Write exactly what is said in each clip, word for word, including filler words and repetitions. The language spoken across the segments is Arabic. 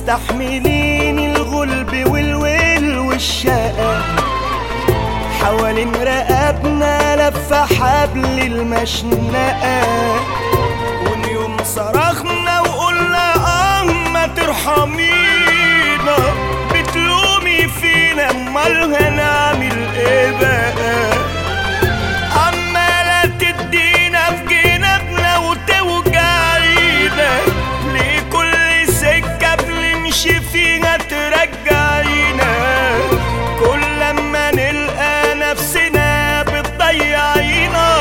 مستحملين الغلب والويل والشقا، حوالين رقبنا لفة حبل المشنقة، ونيوم صرخنا وقلنا اه ما ترحمينا، بتلومي فينا امال هنعمل ايه بقى؟ عمالة تدينا في جنابنا وتوجعينا، ليه كل سكة بنمشي فيها ترجعينا؟ كل لما نلقى نفسنا بتضيعينا،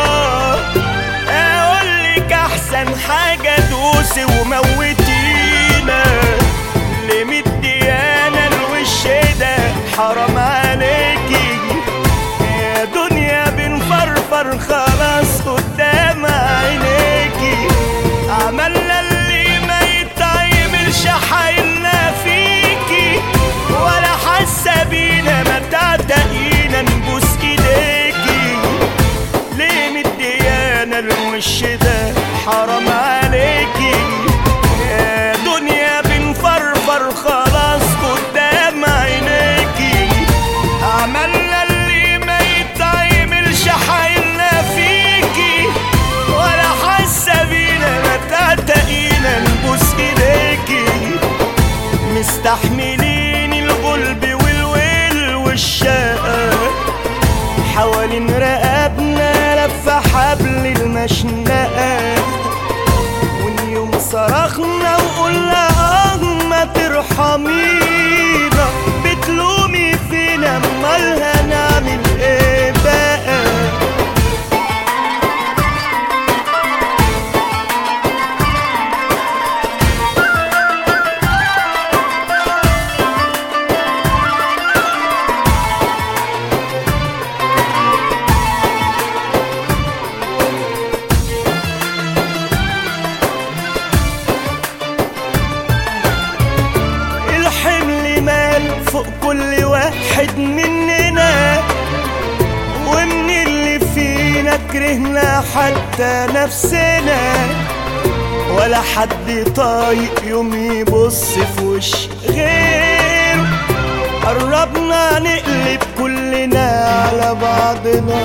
اقولك احسن حاجة دوسي وموتينا، ليه مديانا الوش ده؟ حرام عليكي يا دنيا بنفرفر خلاص قدام عينيكي، عملنا اللي ما يتعملش حايلنا فيكي، ولا حاسة بينا ما تعتقينا نبوس ايديكي، ليه مديانا الوش ده؟ حرام عليكي يا دنيا بنفرفر خلاص قدام عينيكي، عملنا اللي ما يتعملش حايلنا فيكي، ولا حاسة بينا ما تعتقينا نبوس ايديكي، مستحملين الغلب والويل والشقا، حوالين رقبنا لفة حبل المشنقة، ونيوم صرخنا وقلنا اه ما ترحمينا، بتلومي فينا امال هنعمل ايه بقى؟ فوق كل واحد مننا، ومن اللي فينا كرهنا حتى نفسنا، ولا حد طايق يوم يبص في وش غيره، قربنا نقلب كلنا على بعضنا،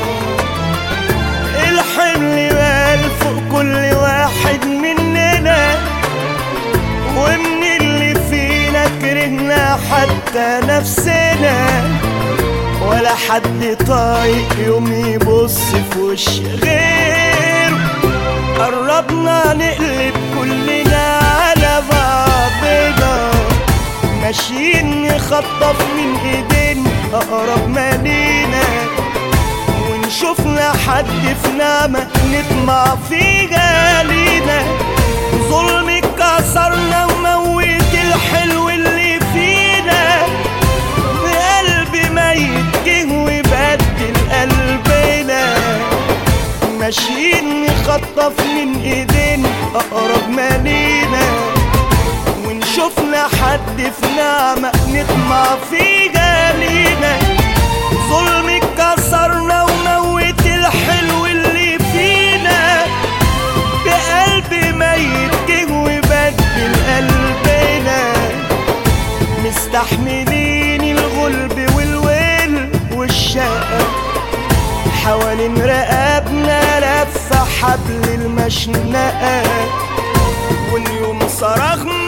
الحمل مال فوق كل واحد مننا، ومن اللي فينا كرهنا حتى نفسنا، ولا حد طايق يوم يبص في وش غيره، قربنا نقلب كلنا على بعضنا، ماشيين نخطف من ايدين اقرب ما لينا، ونشوفنا حد في نعمة نطمع فيها لينا، ظلم كسرنا وموت الحلو اللي فينا، بقلب ميت جه وبدل قلبنا، ماشيين نخطف من ايدين اقرب ما لينا، ونشوفنا حد في نعمة نطمع فيها لينا، ظلم كسرنا وموت الحلو اللي فينا، بقلب ميت جه وبدل قلبنا، مستحملين الغلب والويل والشقا، حوالين رقبنا لفة حبل المشنقة، واليوم صرخنا